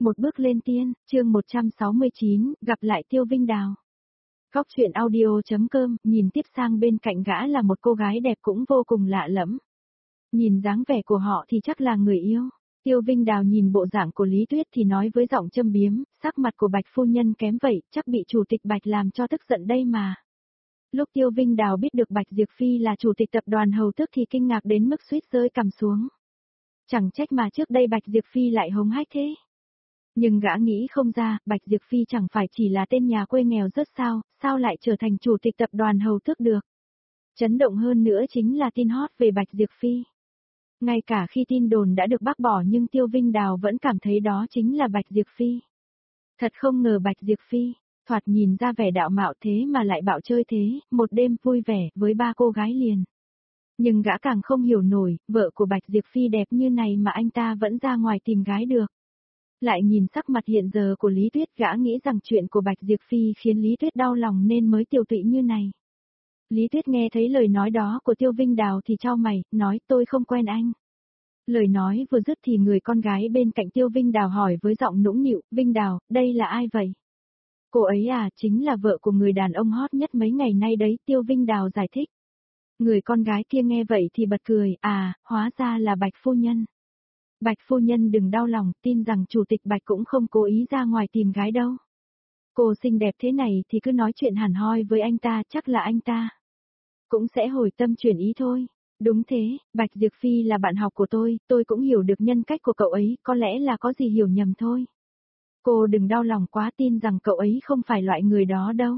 Một bước lên tiên, chương 169, gặp lại Tiêu Vinh Đào. Góc truyện audio.com, nhìn tiếp sang bên cạnh gã là một cô gái đẹp cũng vô cùng lạ lẫm. Nhìn dáng vẻ của họ thì chắc là người yêu. Tiêu Vinh Đào nhìn bộ dạng của Lý Tuyết thì nói với giọng châm biếm, sắc mặt của Bạch phu nhân kém vậy, chắc bị chủ tịch Bạch làm cho tức giận đây mà. Lúc Tiêu Vinh Đào biết được Bạch Diệp Phi là chủ tịch tập đoàn Hầu Tước thì kinh ngạc đến mức suýt rơi cằm xuống. Chẳng trách mà trước đây Bạch Diệp Phi lại hống hách thế. Nhưng gã nghĩ không ra, Bạch Diệp Phi chẳng phải chỉ là tên nhà quê nghèo rớt sao lại trở thành chủ tịch tập đoàn Hầu Tước được. Chấn động hơn nữa chính là tin hot về Bạch Diệp Phi. Ngay cả khi tin đồn đã được bác bỏ nhưng Tiêu Vinh Đào vẫn cảm thấy đó chính là Bạch Diệp Phi. Thật không ngờ Bạch Diệp Phi, thoạt nhìn ra vẻ đạo mạo thế mà lại bạo chơi thế, một đêm vui vẻ với 3 cô gái liền. Nhưng gã càng không hiểu nổi, vợ của Bạch Diệp Phi đẹp như này mà anh ta vẫn ra ngoài tìm gái được. Lại nhìn sắc mặt hiện giờ của Lý Tuyết, gã nghĩ rằng chuyện của Bạch Diệp Phi khiến Lý Tuyết đau lòng nên mới tiều tụy như này. Lý Tuyết nghe thấy lời nói đó của Tiêu Vinh Đào thì chau mày, nói tôi không quen anh. Lời nói vừa dứt thì người con gái bên cạnh Tiêu Vinh Đào hỏi với giọng nũng nịu, Vinh Đào, đây là ai vậy? Cô ấy à, chính là vợ của người đàn ông hot nhất mấy ngày nay đấy, Tiêu Vinh Đào giải thích. Người con gái kia nghe vậy thì bật cười, hóa ra là Bạch phu nhân. Bạch phu nhân đừng đau lòng, tin rằng chủ tịch Bạch cũng không cố ý ra ngoài tìm gái đâu. Cô xinh đẹp thế này thì cứ nói chuyện hẳn hoi với anh ta, chắc là anh ta cũng sẽ hồi tâm chuyển ý thôi. Đúng thế, Bạch Diệp Phi là bạn học của tôi cũng hiểu được nhân cách của cậu ấy, có lẽ là có gì hiểu nhầm thôi. Cô đừng đau lòng quá, tin rằng cậu ấy không phải loại người đó đâu.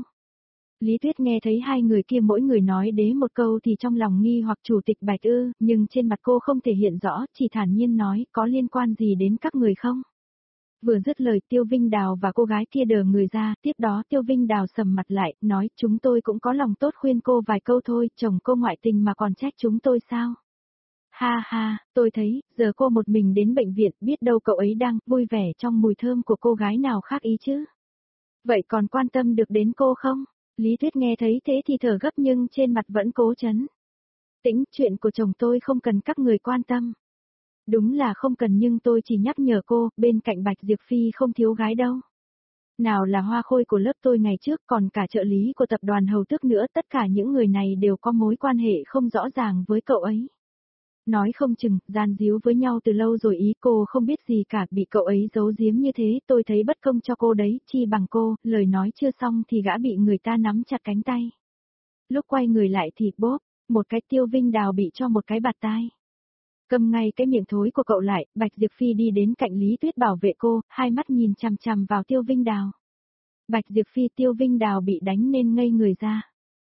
Lý Tuyết nghe thấy hai người kia mỗi người nói đế một câu thì trong lòng nghi hoặc chủ tịch Bạch ư, nhưng trên mặt cô không thể hiện rõ, chỉ thản nhiên nói, có liên quan gì đến các người không? Vừa dứt lời Tiêu Vinh Đào và cô gái kia đờ người ra, tiếp đó Tiêu Vinh Đào sầm mặt lại, nói chúng tôi cũng có lòng tốt khuyên cô vài câu thôi, chồng cô ngoại tình mà còn trách chúng tôi sao? Ha ha, tôi thấy, giờ cô một mình đến bệnh viện, biết đâu cậu ấy đang vui vẻ trong mùi thơm của cô gái nào khác ý chứ? Vậy còn quan tâm được đến cô không? Lý Tuyết nghe thấy thế thì thở gấp nhưng trên mặt vẫn cố chấn tĩnh, chuyện của chồng tôi không cần các người quan tâm. Đúng là không cần nhưng tôi chỉ nhắc nhở cô, bên cạnh Bạch Diệp Phi không thiếu gái đâu. Nào là hoa khôi của lớp tôi ngày trước còn cả trợ lý của tập đoàn Hầu Tước nữa, tất cả những người này đều có mối quan hệ không rõ ràng với cậu ấy. Nói không chừng, gian díu với nhau từ lâu rồi ý, cô không biết gì cả, bị cậu ấy giấu giếm như thế, tôi thấy bất công cho cô đấy, chi bằng cô, lời nói chưa xong thì gã bị người ta nắm chặt cánh tay. Lúc quay người lại thì bốp, một cái Tiêu Vinh Đào bị cho một cái bạt tai. Cầm ngay cái miệng thối của cậu lại, Bạch Diệp Phi đi đến cạnh Lý Tuyết bảo vệ cô, hai mắt nhìn chằm chằm vào Tiêu Vinh Đào. Bạch Diệp Phi Tiêu Vinh Đào bị đánh nên ngây người ra.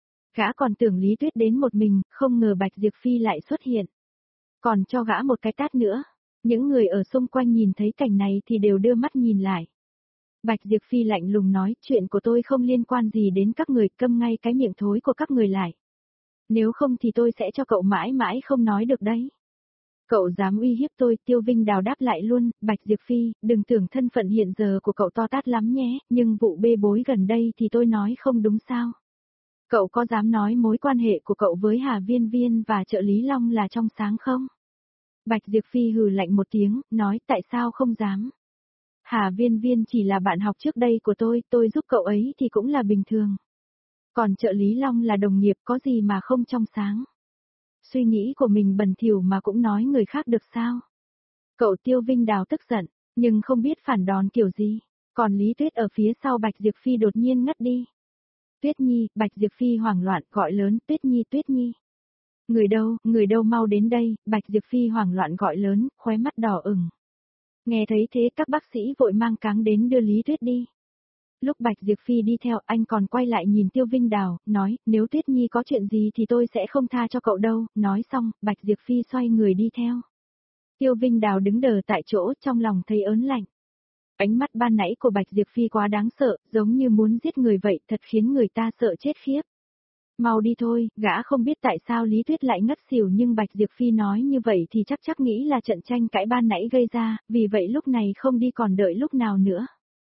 Gã còn tưởng Lý Tuyết đến một mình, không ngờ Bạch Diệp Phi lại xuất hiện. Còn cho gã một cái tát nữa. Những người ở xung quanh nhìn thấy cảnh này thì đều đưa mắt nhìn lại. Bạch Diệp Phi lạnh lùng nói, chuyện của tôi không liên quan gì đến các người, câm ngay cái miệng thối của các người lại. Nếu không thì tôi sẽ cho cậu mãi mãi không nói được đấy. Cậu dám uy hiếp tôi, Tiêu Vinh Đào đáp lại luôn, Bạch Diệp Phi, đừng tưởng thân phận hiện giờ của cậu to tát lắm nhé, nhưng vụ bê bối gần đây thì tôi nói không đúng sao. Cậu có dám nói mối quan hệ của cậu với Hà Viên Viên và trợ lý Long là trong sáng không? Bạch Diệp Phi hừ lạnh một tiếng, nói tại sao không dám. Hà Viên Viên chỉ là bạn học trước đây của tôi giúp cậu ấy thì cũng là bình thường. Còn trợ lý Long là đồng nghiệp có gì mà không trong sáng. Suy nghĩ của mình bẩn thỉu mà cũng nói người khác được sao? Cậu Tiêu Vinh Đào tức giận, nhưng không biết phản đòn kiểu gì. Còn Lý Tuyết ở phía sau Bạch Diệp Phi đột nhiên ngất đi. Tuyết Nhi, Bạch Diệp Phi hoảng loạn gọi lớn, Tuyết Nhi, Tuyết Nhi. Người đâu mau đến đây, Bạch Diệp Phi hoảng loạn gọi lớn, khóe mắt đỏ ửng. Nghe thấy thế các bác sĩ vội mang cáng đến đưa Lý Tuyết đi. Lúc Bạch Diệp Phi đi theo anh còn quay lại nhìn Tiêu Vinh Đào, nói, nếu Tuyết Nhi có chuyện gì thì tôi sẽ không tha cho cậu đâu, nói xong, Bạch Diệp Phi xoay người đi theo. Tiêu Vinh Đào đứng đờ tại chỗ, trong lòng thấy ớn lạnh. Ánh mắt ban nãy của Bạch Diệp Phi quá đáng sợ, giống như muốn giết người vậy, thật khiến người ta sợ chết khiếp. Mau đi thôi, gã không biết tại sao Lý Tuyết lại ngất xỉu nhưng Bạch Diệp Phi nói như vậy thì chắc nghĩ là trận tranh cãi ban nãy gây ra, vì vậy lúc này không đi còn đợi lúc nào nữa.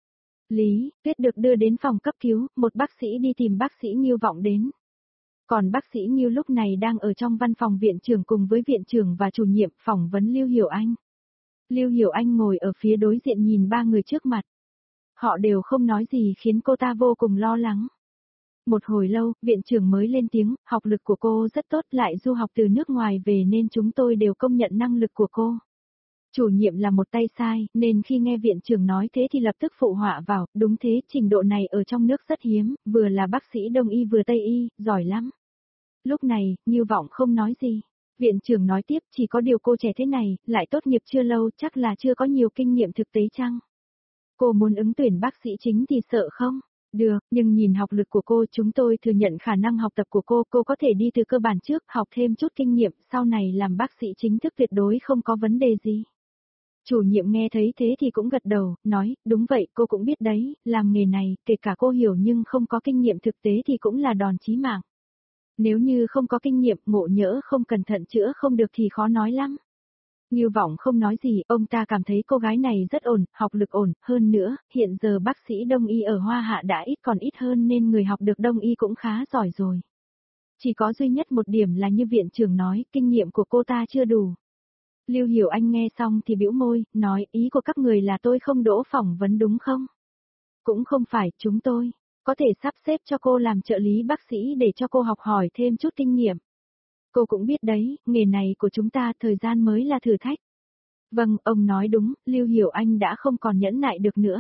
Lý Tuyết được đưa đến phòng cấp cứu, một bác sĩ đi tìm bác sĩ Nghiêu Vọng đến. Còn bác sĩ Nghiêu lúc này đang ở trong văn phòng viện trưởng cùng với viện trưởng và chủ nhiệm phỏng vấn Lưu Hiểu Anh. Lưu Hiểu Anh ngồi ở phía đối diện nhìn ba người trước mặt. Họ đều không nói gì khiến cô ta vô cùng lo lắng. Một hồi lâu, viện trưởng mới lên tiếng, học lực của cô rất tốt, lại du học từ nước ngoài về nên chúng tôi đều công nhận năng lực của cô. Chủ nhiệm là một tay sai, nên khi nghe viện trưởng nói thế thì lập tức phụ họa vào, đúng thế, trình độ này ở trong nước rất hiếm, vừa là bác sĩ đông y vừa tây y, giỏi lắm. Lúc này, Ngưu Vọng không nói gì. Viện trưởng nói tiếp, chỉ có điều cô trẻ thế này, lại tốt nghiệp chưa lâu, chắc là chưa có nhiều kinh nghiệm thực tế chăng? Cô muốn ứng tuyển bác sĩ chính thì sợ không? Được, nhưng nhìn học lực của cô, chúng tôi thừa nhận khả năng học tập của cô có thể đi từ cơ bản trước, học thêm chút kinh nghiệm, sau này làm bác sĩ chính thức tuyệt đối không có vấn đề gì. Chủ nhiệm nghe thấy thế thì cũng gật đầu, nói, đúng vậy, cô cũng biết đấy, làm nghề này, kể cả cô hiểu nhưng không có kinh nghiệm thực tế thì cũng là đòn chí mạng. Nếu như không có kinh nghiệm, ngộ nhỡ không cẩn thận chữa không được thì khó nói lắm. Ngưu Vọng không nói gì, ông ta cảm thấy cô gái này rất ổn, học lực ổn, hơn nữa, hiện giờ bác sĩ đông y ở Hoa Hạ đã ít còn ít hơn nên người học được đông y cũng khá giỏi rồi. Chỉ có duy nhất một điểm là như viện trưởng nói, kinh nghiệm của cô ta chưa đủ. Lưu Hiểu Anh nghe xong thì bĩu môi, nói ý của các người là tôi không đỗ phỏng vấn đúng không? Cũng không phải, chúng tôi có thể sắp xếp cho cô làm trợ lý bác sĩ để cho cô học hỏi thêm chút kinh nghiệm. Cô cũng biết đấy, nghề này của chúng ta thời gian mới là thử thách. Vâng, ông nói đúng, Lưu Hiểu Anh đã không còn nhẫn nại được nữa.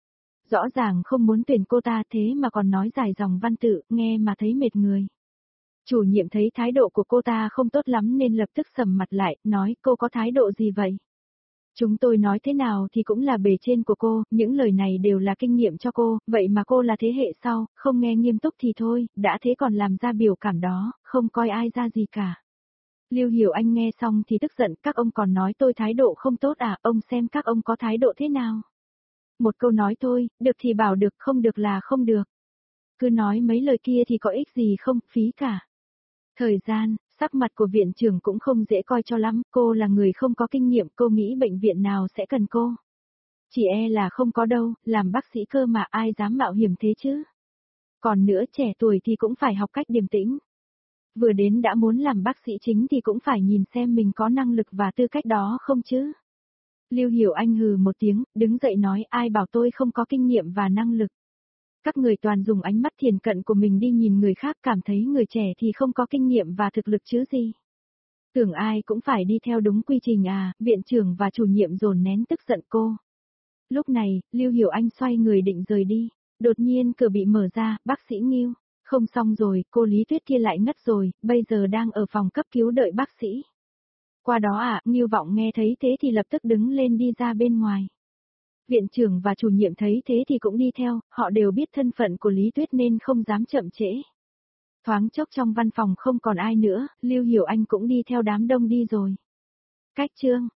Rõ ràng không muốn tuyển cô ta thế mà còn nói dài dòng văn tự, nghe mà thấy mệt người. Chủ nhiệm thấy thái độ của cô ta không tốt lắm nên lập tức sầm mặt lại, nói cô có thái độ gì vậy? Chúng tôi nói thế nào thì cũng là bề trên của cô, những lời này đều là kinh nghiệm cho cô, vậy mà cô là thế hệ sau, không nghe nghiêm túc thì thôi, đã thế còn làm ra biểu cảm đó, không coi ai ra gì cả. Lưu Hiểu Anh nghe xong thì tức giận, các ông còn nói tôi thái độ không tốt à, ông xem các ông có thái độ thế nào. Một câu nói thôi, được thì bảo được, không được là không được. Cứ nói mấy lời kia thì có ích gì không, phí cả. Thời gian, sắc mặt của viện trưởng cũng không dễ coi cho lắm, cô là người không có kinh nghiệm, cô nghĩ bệnh viện nào sẽ cần cô. Chỉ e là không có đâu, làm bác sĩ cơ mà ai dám mạo hiểm thế chứ. Còn nữa trẻ tuổi thì cũng phải học cách điềm tĩnh. Vừa đến đã muốn làm bác sĩ chính thì cũng phải nhìn xem mình có năng lực và tư cách đó không chứ. Lưu Hiểu Anh hừ một tiếng, đứng dậy nói ai bảo tôi không có kinh nghiệm và năng lực. Các người toàn dùng ánh mắt thiển cận của mình đi nhìn người khác cảm thấy người trẻ thì không có kinh nghiệm và thực lực chứ gì. Tưởng ai cũng phải đi theo đúng quy trình à, viện trưởng và chủ nhiệm dồn nén tức giận cô. Lúc này, Lưu Hiểu Anh xoay người định rời đi. Đột nhiên cửa bị mở ra, bác sĩ Ngưu. Không xong rồi, cô Lý Tuyết kia lại ngất rồi, bây giờ đang ở phòng cấp cứu đợi bác sĩ. Qua đó Ngưu Vọng nghe thấy thế thì lập tức đứng lên đi ra bên ngoài. Viện trưởng và chủ nhiệm thấy thế thì cũng đi theo, họ đều biết thân phận của Lý Tuyết nên không dám chậm trễ. Thoáng chốc trong văn phòng không còn ai nữa, Lưu Hiểu Anh cũng đi theo đám đông đi rồi. Cách chương